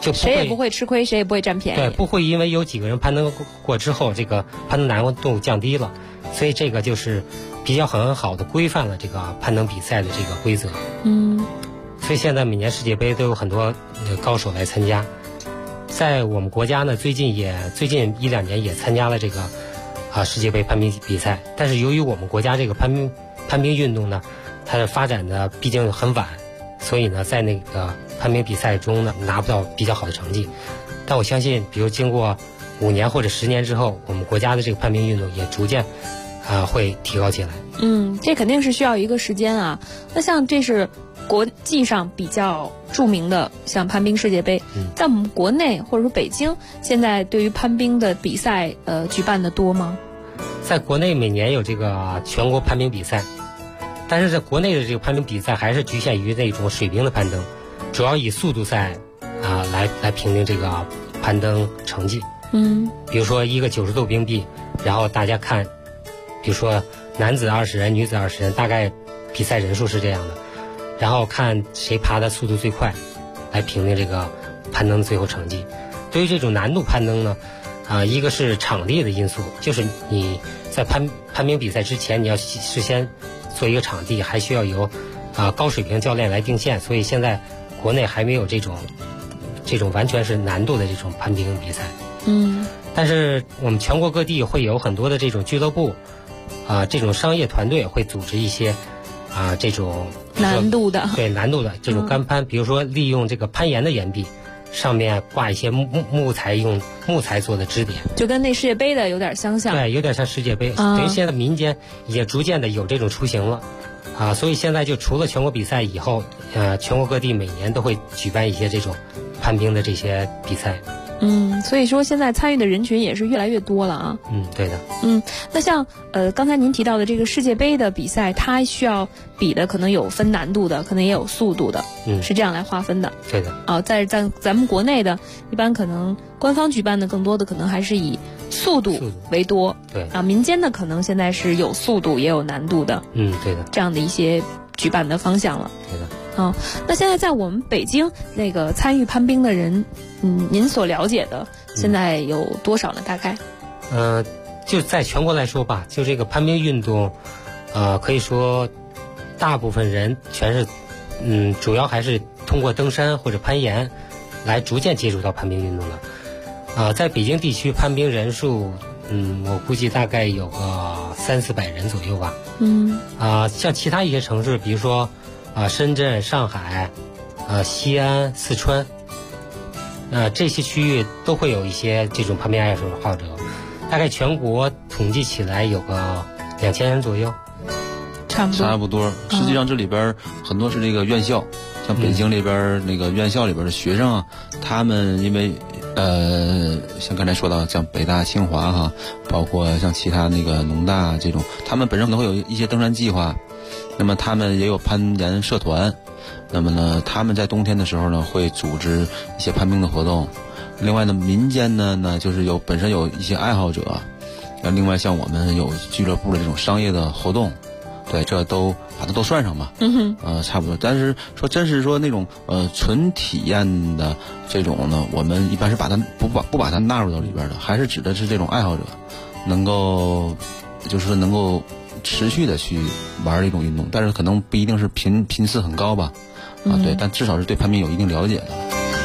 就谁也不会吃亏，谁也不会占便宜。 对，不会因为有几个人攀登过之后，这个攀登难度降低了，所以这个就是比较很好的规范了这个攀登比赛的这个规则。所以现在每年世界杯都有很多高手来参加。在我们国家呢，最近1-2年也参加了这个世界杯攀冰比赛，但是由于我们国家这个攀冰运动呢，它的发展的毕竟很晚，所以呢，在那个攀冰比赛中呢，拿不到比较好的成绩。但我相信，比如经过5年或者10年之后，我们国家的这个攀冰运动也逐渐会提高起来。 这肯定是需要一个时间啊。那像这是国际上比较著名的像攀冰世界杯，在我们国内或者说北京，现在对于攀冰的比赛举办的多吗？ 在国内每年有这个全国攀冰比赛，但是在国内的这个攀冰比赛还是局限于那种水冰的攀登，主要以速度赛来评定这个攀登成绩。比如说一个90度冰壁，然后大家看，比如说男子20人，女子20人，大概比赛人数是这样的，然后看谁爬的速度最快，来评定这个攀登的最后成绩。对于这种难度攀登呢，一个是场地的因素，就是你在攀冰比赛之前，你要事先做一个场地，还需要由高水平教练来定线，所以现在国内还没有这种完全是难度的这种攀冰比赛。但是我们全国各地会有很多的这种俱乐部，这种商业团队会组织一些这种难度的这种干攀，比如说利用这个攀岩的岩壁，上面挂一些木材，用木材做的支点， 就跟那世界杯的有点相像。 对，有点像世界杯。等于现在民间也逐渐的有这种雏形了，所以现在就除了全国比赛以后，全国各地每年都会举办一些这种攀冰的这些比赛。 所以说现在参与的人群也是越来越多了啊。 对的。 那像刚才您提到的这个世界杯的比赛，它需要比的可能有分难度的，可能也有速度的，是这样来划分的。 对的。 在咱们国内的，一般可能官方举办的更多的可能还是以速度为多。 对。 民间的可能现在是有速度也有难度的。 对的。 这样的一些举办的方向了。 对的。 那现在在我们北京那个参与攀冰的人，您所了解的现在有多少呢？大概？ 就在全国来说吧，就这个攀冰运动，可以说大部分人全是，主要还是通过登山或者攀岩来逐渐接触到攀冰运动的。在北京地区攀冰人数，我估计大概有个300-400人左右吧。像其他一些城市，比如说深圳、上海、西安、四川，这些区域都会有一些这种攀冰爱好者，大概全国统计起来有个2000人左右， 差不多。实际上这里边很多是那个院校，像北京这边那个院校里边的学生啊，他们因为像刚才说到像北大、清华哈，包括像其他那个农大这种，他们本身可能会有一些登山计划。那么他们也有攀岩社团，那么呢，他们在冬天的时候呢，会组织一些攀冰的活动。另外呢，民间呢就是本身有一些爱好者，另外像我们有俱乐部的这种商业的活动，对，这都把它都算上吧。差不多。但是说真是说那种纯体验的这种呢，我们一般是把它不把它纳入到里边的，还是指的是这种爱好者能够就是说能够持续的去玩这种运动，但是可能不一定是频次很高吧，对，但至少是对攀冰有一定了解的。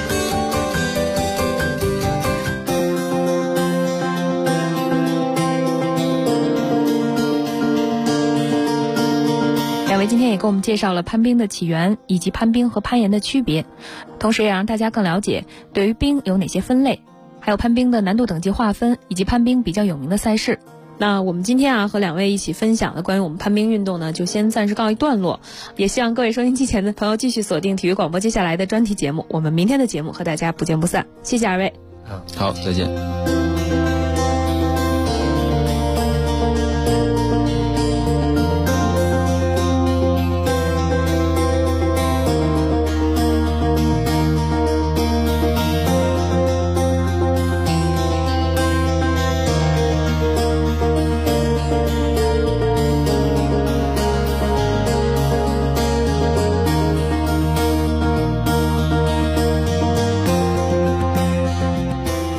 两位今天也给我们介绍了攀冰的起源以及攀冰和攀岩的区别，同时也让大家更了解对于冰有哪些分类，还有攀冰的难度等级划分以及攀冰比较有名的赛事。那我们今天和两位一起分享的关于我们攀冰运动呢，就先暂时告一段落。也希望各位收音机前的朋友继续锁定体育广播接下来的专题节目，我们明天的节目和大家不见不散。谢谢二位。 好，再见。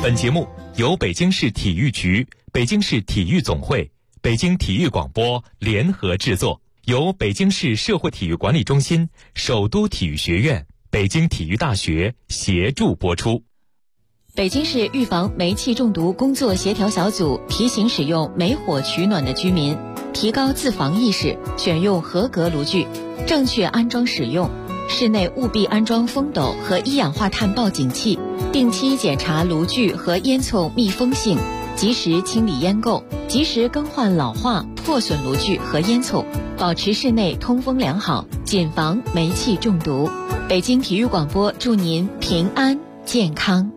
本节目由北京市体育局、北京市体育总会、北京体育广播联合制作，由北京市社会体育管理中心、首都体育学院、北京体育大学协助播出。 北京市预防煤气中毒工作协调小组提醒使用煤火取暖的居民，提高自防意识，选用合格炉具，正确安装使用。室内务必安装风斗和一氧化碳报警器，定期检查炉具和烟囱密封性，及时清理烟垢，及时更换老化、破损炉具和烟囱，保持室内通风良好，谨防煤气中毒。北京体育广播祝您平安健康。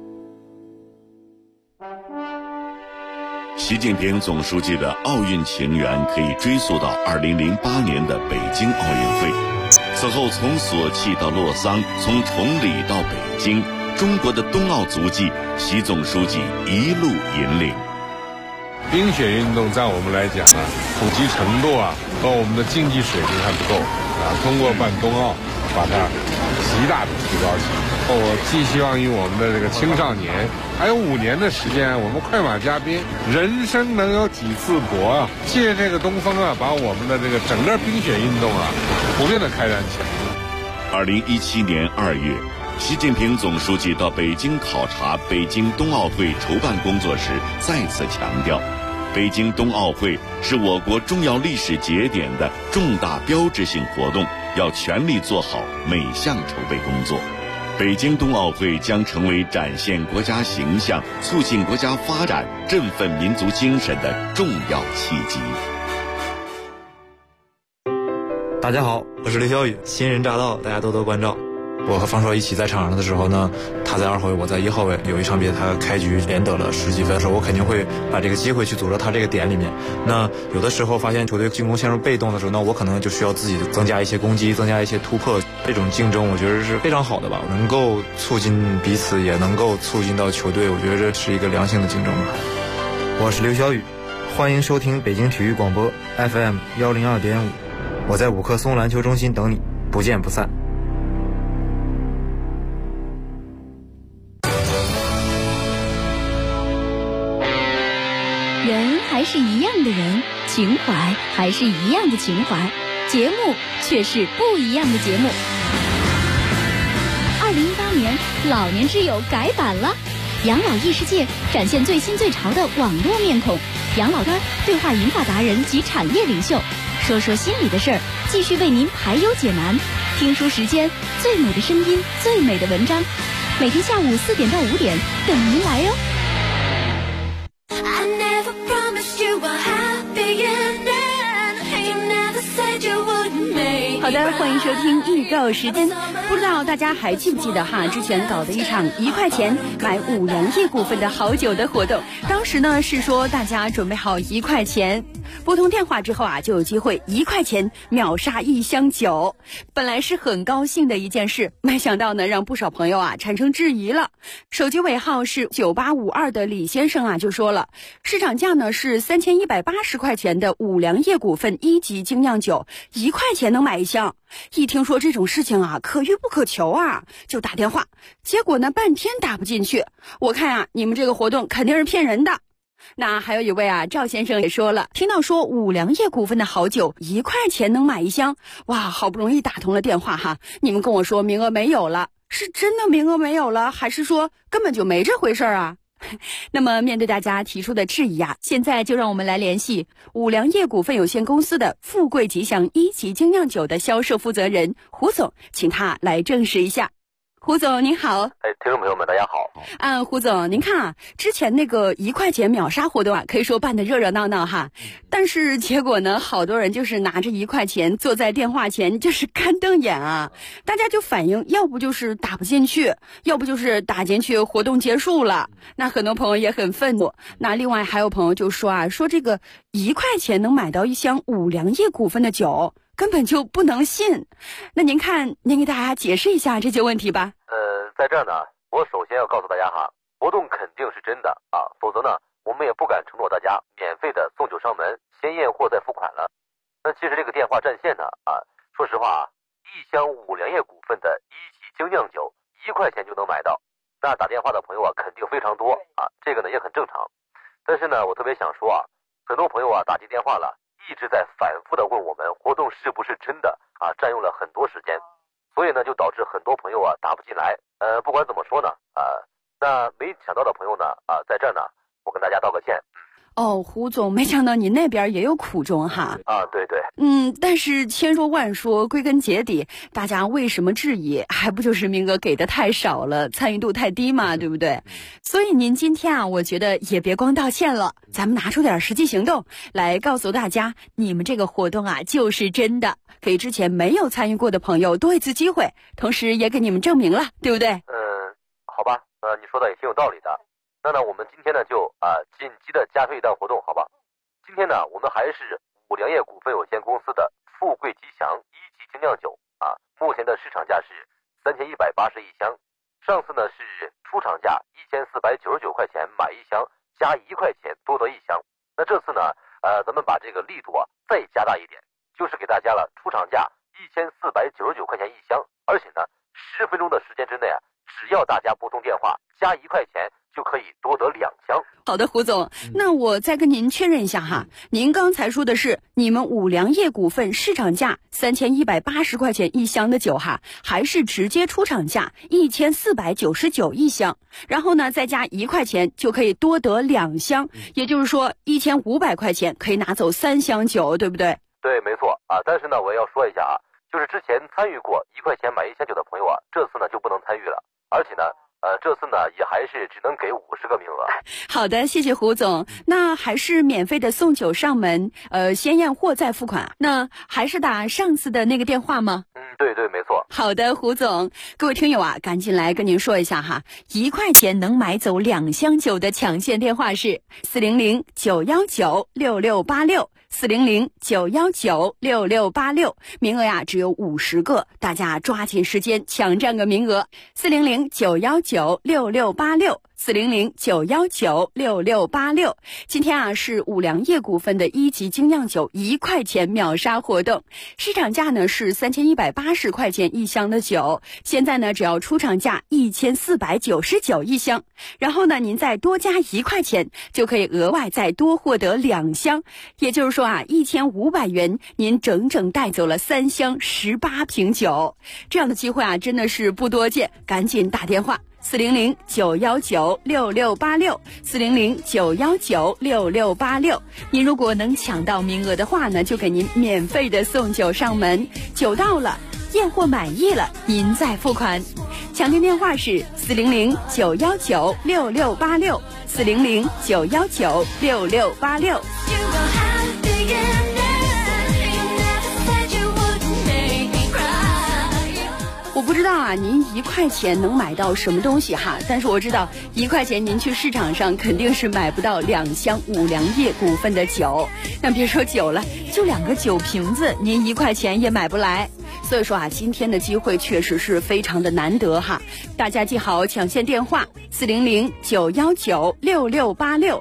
习近平总书记的奥运情缘可以追溯到2008年的北京奥运会。此后从索契到洛桑，从崇礼到北京，中国的冬奥足迹，习总书记一路引领。 冰雪运动在我们来讲普及程度和我们的竞技水平还不够通过办冬奥把它极大的提高起来。我寄希望于我们的这个青少年，还有5年的时间，我们快马加鞭，人生能有几次搏借这个东风把我们的这个整个冰雪运动普遍的开展起来。 2017年2月，习近平总书记到北京考察北京冬奥会筹办工作时，再次强调，北京冬奥会是我国重要历史节点的重大标志性活动，要全力做好每项筹备工作。北京冬奥会将成为展现国家形象、促进国家发展、振奋民族精神的重要契机。 大家好，我是刘晓宇，新人乍到，大家多多关照。我和方硕一起在场上的时候呢，他在2号位，我在1号位。有一场比赛他开局连得了10几分的时候，我肯定会把这个机会去组织他这个点里面。那有的时候发现球队进攻陷入被动的时候，那我可能就需要自己增加一些攻击，增加一些突破。这种竞争我觉得是非常好的吧，能够促进彼此，也能够促进到球队，我觉得这是一个良性的竞争吧。 我是刘晓宇，欢迎收听北京体育广播 FM 102.5，我在5棵松篮球中心等你，不见不散。 人还是一样的人，情怀还是一样的情怀，节目却是不一样的节目。2018年老年之友改版了，养老异世界展现最新最潮的网络面孔，养老端对话银发达人及产业领袖，说说心里的事儿，继续为您排忧解难。听书时间，最美的声音，最美的文章，每天下午4点到5点等您来哟。好的，欢迎收听预告时间。不知道大家还记不记得之前搞的一场1块钱买5粮液股份的好酒的活动。当时呢是说大家准备好1块钱，拨通电话之后就有机会1块钱秒杀1箱酒。本来是很高兴的一件事，没想到呢让不少朋友产生质疑了。手机尾号是9852的李先生就说了，市场价呢是3180块钱的5粮液股份1级精酿酒，1块钱能买1箱。一听说这种事情可遇不可求就打电话，结果呢半天打不进去。我看你们这个活动肯定是骗人的。那还有一位赵先生也说了，听到说5粮液股份的好酒1块钱能买1箱，哇，好不容易打通了电话你们跟我说名额没有了，是真的名额没有了，还是说根本就没这回事那么面对大家提出的质疑现在就让我们来联系5粮液股份有限公司的富贵吉祥1级精酿酒的销售负责人胡总，请他来证实一下。胡总您好。 听众朋友们大家好。 胡总您看之前那个1块钱秒杀活动可以说办得热热闹闹但是结果呢好多人就是拿着1块钱坐在电话前就是干瞪眼大家就反映要不就是打不进去，要不就是打进去活动结束了。那很多朋友也很愤怒。那另外还有朋友就说说这个1块钱能买到1箱5粮液股份的酒根本就不能信。那您看您给大家解释一下这些问题吧。 在这儿呢我首先要告诉大家活动肯定是真的否则呢我们也不敢承诺大家免费的送酒上门，先验货再付款了。那其实这个电话占线呢说实话1箱5粮液股份的1级精酿酒1块钱就能买到， 那打电话的朋友啊肯定非常多啊，这个呢也很正常。但是呢，我特别想说啊，很多朋友啊打进电话了，一直在反复的问我们活动是不是真的啊，占用了很多时间，所以呢就导致很多朋友啊打不进来。不管怎么说呢，那没抢到的朋友呢，在这儿呢，我跟大家道个歉。 哦，胡总，没想到您那边也有苦衷哈。 对对。 但是千说万说，归根结底，大家为什么质疑？还不就是名额给的太少了，参与度太低嘛，对不对？所以您今天啊，我觉得也别光道歉了，咱们拿出点实际行动来告诉大家，你们这个活动啊就是真的，给之前没有参与过的朋友多一次机会，同时也给你们证明了，对不对？ 好吧，你说的也挺有道理的。那呢，我们今天呢就紧急的加推一档活动，好吧？今天呢，我们还是五粮液股份有限公司的富贵吉祥1级精酿酒目前的市场价是3180一箱，上次呢是出厂价1499块钱买一箱，加1块钱多得一箱。那这次呢，咱们把这个力度再加大一点，就是给大家了出厂价1499块钱一箱，而且呢10分钟的时间之内只要大家拨通电话加1块钱，就可以多得2箱。 好的，胡总，那我再跟您确认一下哈，您刚才说的是你们五粮液股份市场价3180块钱一箱的酒哈，还是直接出厂价1499一箱，然后呢再加1块钱就可以多得2箱，也就是说1500块钱可以拿走3箱酒，对不对？ 对，没错但是呢我要说一下就是之前参与过1块钱买1箱酒的朋友这次呢就不能参与了，而且呢这次呢也还是只能给50个名额。 好的，谢谢胡总。那还是免费的送酒上门，先验货再付款。那还是打上次的那个电话吗？ 对对，没错。 好的，胡总，各位听友赶紧来跟您说一下哈，1块钱能买走2箱酒的抢线电话是400-919-6686。400-919-6686，名额只有50个，大家抓紧时间抢占个名额。400-919-6686。400-919-6686。今天是五粮液股份的1级精酿酒1块钱秒杀活动，市场价呢是3180块钱一箱的酒，现在呢只要出厂价1499一箱，然后呢您再多加1块钱，就可以额外再多获得2箱，也就是说1500元您整整带走了3箱18瓶酒，这样的机会真的是不多见，赶紧打电话。400-919-6686 400-919-6686，您如果能抢到名额的话呢，就给您免费的送酒上门，酒到了验货满意了您再付款。抢订电话是400-919-6686 400-919-6686。我不知道您1块钱能买到什么东西但是我知道1块钱您去市场上肯定是买不到2箱五粮液股份的酒，那别说酒了，就2个酒瓶子您1块钱也买不来。所以说今天的机会确实是非常的难得大家记好抢线电话400-919-6686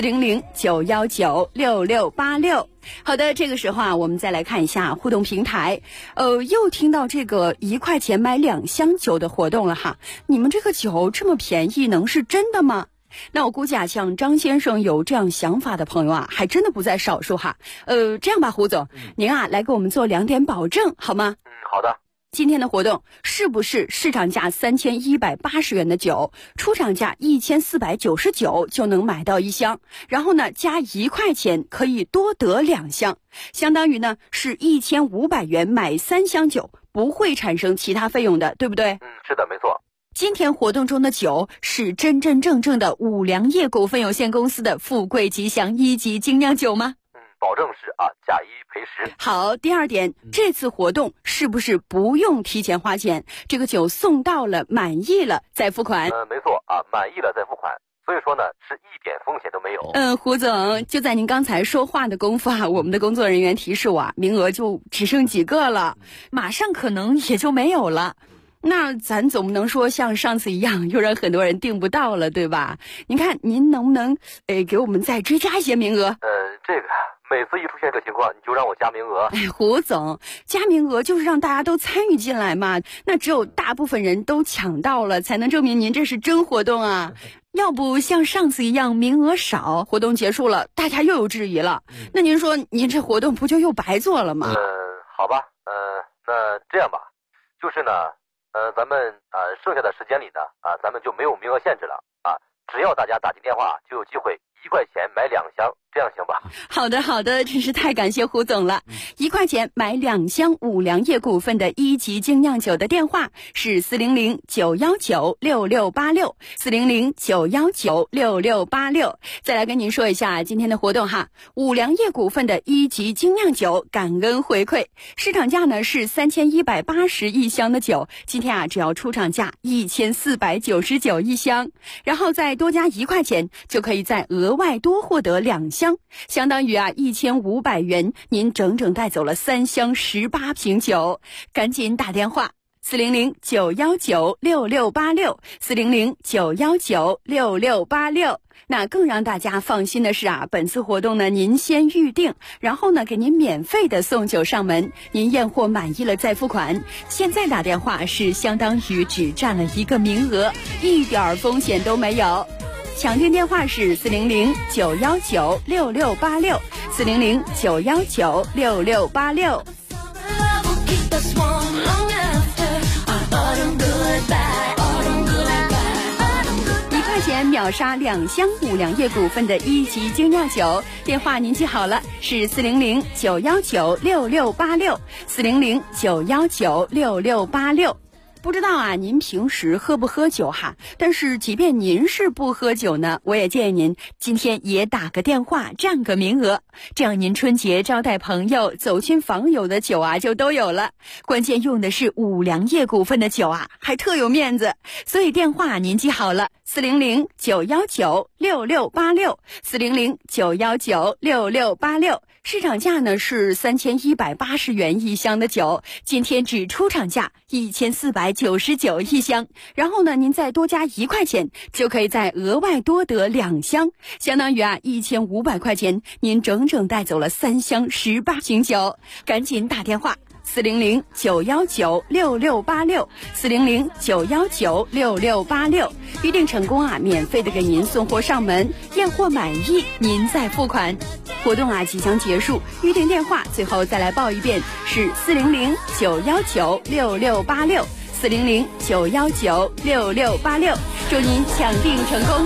400-919-6686。好的，这个时候我们再来看一下互动平台，又听到这个1块钱买2箱酒的活动了你们这个酒这么便宜，能是真的吗？那我估计像张先生有这样想法的朋友还真的不在少数这样吧，胡总，您来给我们做2点保证好吗？ 好的。 今天的活动是不是市场价3180元的酒，出厂价1499就能买到1箱，然后呢加1块钱可以多得2箱，相当于呢是1500元买3箱酒，不会产生其他费用的，对不对？ 是的，没错。 今天活动中的酒是真真正正的五粮液股份有限公司的富贵吉祥1级精酿酒吗？ 保证是假1赔10。 好，第2点，这次活动是不是不用提前花钱？这个酒送到了，满意了再付款？ 没错满意了再付款。所以说呢，是一点风险都没有。 胡总，就在您刚才说话的功夫我们的工作人员提示我名额就只剩几个了，马上可能也就没有了。那咱总不能说像上次一样又让很多人订不到了，对吧？您看您能不能给我们再追加一些名额？ 这个每次一出现这个情况，你就让我加名额。 哎，胡总，加名额就是让大家都参与进来嘛。那只有大部分人都抢到了，才能证明您这是真活动啊。要不像上次一样名额少，活动结束了，大家又有质疑了。那您说您这活动不就又白做了吗？ 好吧，那这样吧，就是呢，咱们剩下的时间里呢，咱们就没有名额限制了啊，只要大家打进电话就有机会1块钱买2箱，这样行吧？ 好的好的，真是太感谢胡总了。1块钱买2箱五粮液股份的1级精酿酒的电话是400-919-6686，400-919-6686。再来跟您说一下今天的活动哈，五粮液股份的1级精酿酒感恩回馈，市场价呢是3180一箱的酒，今天只要出厂价1499一箱，然后再多加1块钱就可以再额外多获得2箱，相当于1500元，您整整带走了3箱18瓶酒。赶紧打电话400-919-6686，400-919-6686。那更让大家放心的是本次活动呢，您先预定，然后呢给您免费的送酒上门，您验货满意了再付款。现在打电话是相当于只占了1个名额，一点风险都没有。抢订电话是400-919-6686，400-919-6686。1块钱秒杀2箱五粮液股份的1级精酿酒，电话您记好了，是400-919-6686，400-919-6686。不知道您平时喝不喝酒哈？但是即便您是不喝酒呢，我也建议您今天也打个电话占个名额，这样您春节招待朋友、走亲访友的酒就都有了。关键用的是五粮液股份的酒还特有面子，所以电话您记好了，400-919-6686，400-919-6686。市场价呢是3180元一箱的酒，今天只出厂价1499一箱，然后呢您再多加1块钱就可以再额外多得2箱，相当于1500块钱，您整整带走了3箱18瓶酒。赶紧打电话400-919-6686，400-919-6686，预定成功免费的给您送货上门，验货满意您再付款。活动即将结束，预定电话最后再来报一遍，是400-919-6686，400-919-6686，祝您抢订成功。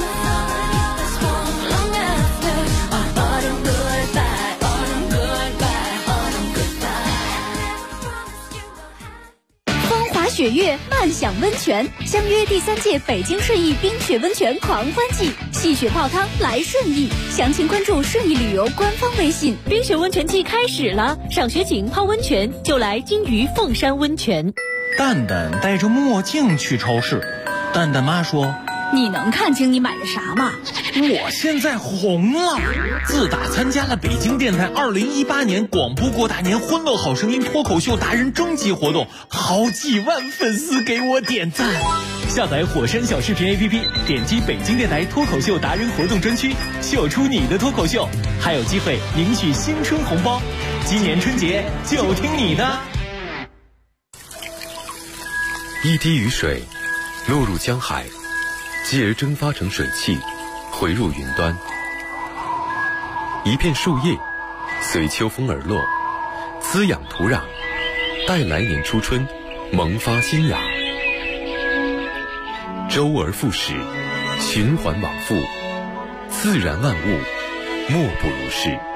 雪月漫享温泉，相约第3届北京顺义冰雪温泉狂欢季，戏雪泡汤来顺义，详情关注顺义旅游官方微信。 冰雪温泉季开始了，赏雪景泡温泉就来金鱼凤山温泉。 蛋蛋戴着墨镜去超市，蛋蛋妈说：“ 你能看清你买的啥吗？ 我现在红了，自打参加了北京电台2018年广播过大年欢乐好声音脱口秀达人征集活动，好几万粉丝给我点赞。 下载火山小视频 APP， 点击北京电台脱口秀达人活动专区，秀出你的脱口秀，还有机会领取新春红包。今年春节就听你的。 一滴雨水落入江海，继而蒸发成水汽，回入云端。一片树叶随秋风而落，滋养土壤，待来年初春萌发新芽。周而复始，循环往复，自然万物莫不如是。